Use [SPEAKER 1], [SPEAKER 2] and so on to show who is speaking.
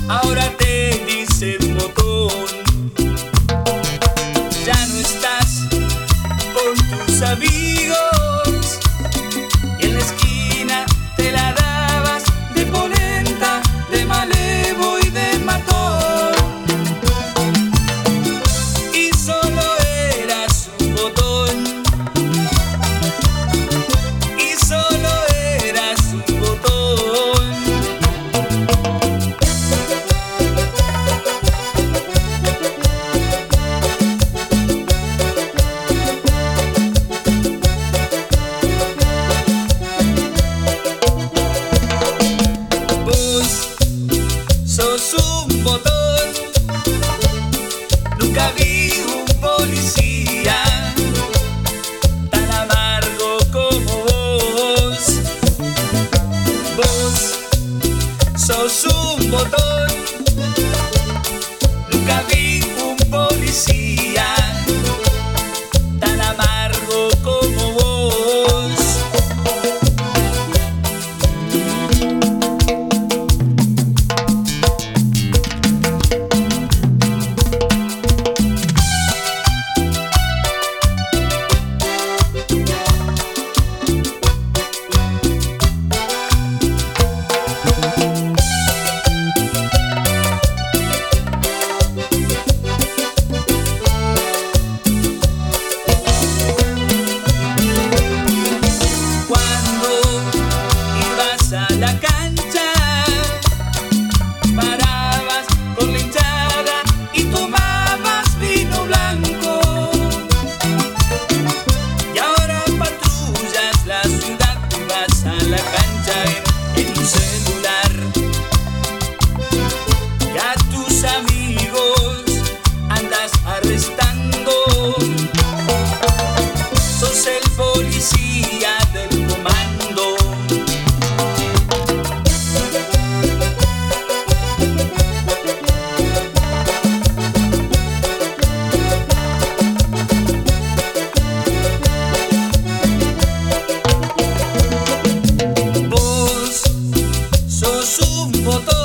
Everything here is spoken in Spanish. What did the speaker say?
[SPEAKER 1] ahora te dicen botón. Ya no estás con tus amigos y en la esquina te la dabas de polenta, de malevo y de matón. Y solo eras un botón. Y solo eras un botón. Vos sos un botón. Nunca vi un policía tan amargo como vos. Vos sos un botón. Nunca vi un policía tan amargo como vos. A la cancha parabas con la hinchada y tomabas vino blanco. Y ahora patrullas la ciudad y vas a la cancha en un celular. Y a tus amigos andas arrestando. Sos el policía del comando. Sos un botón.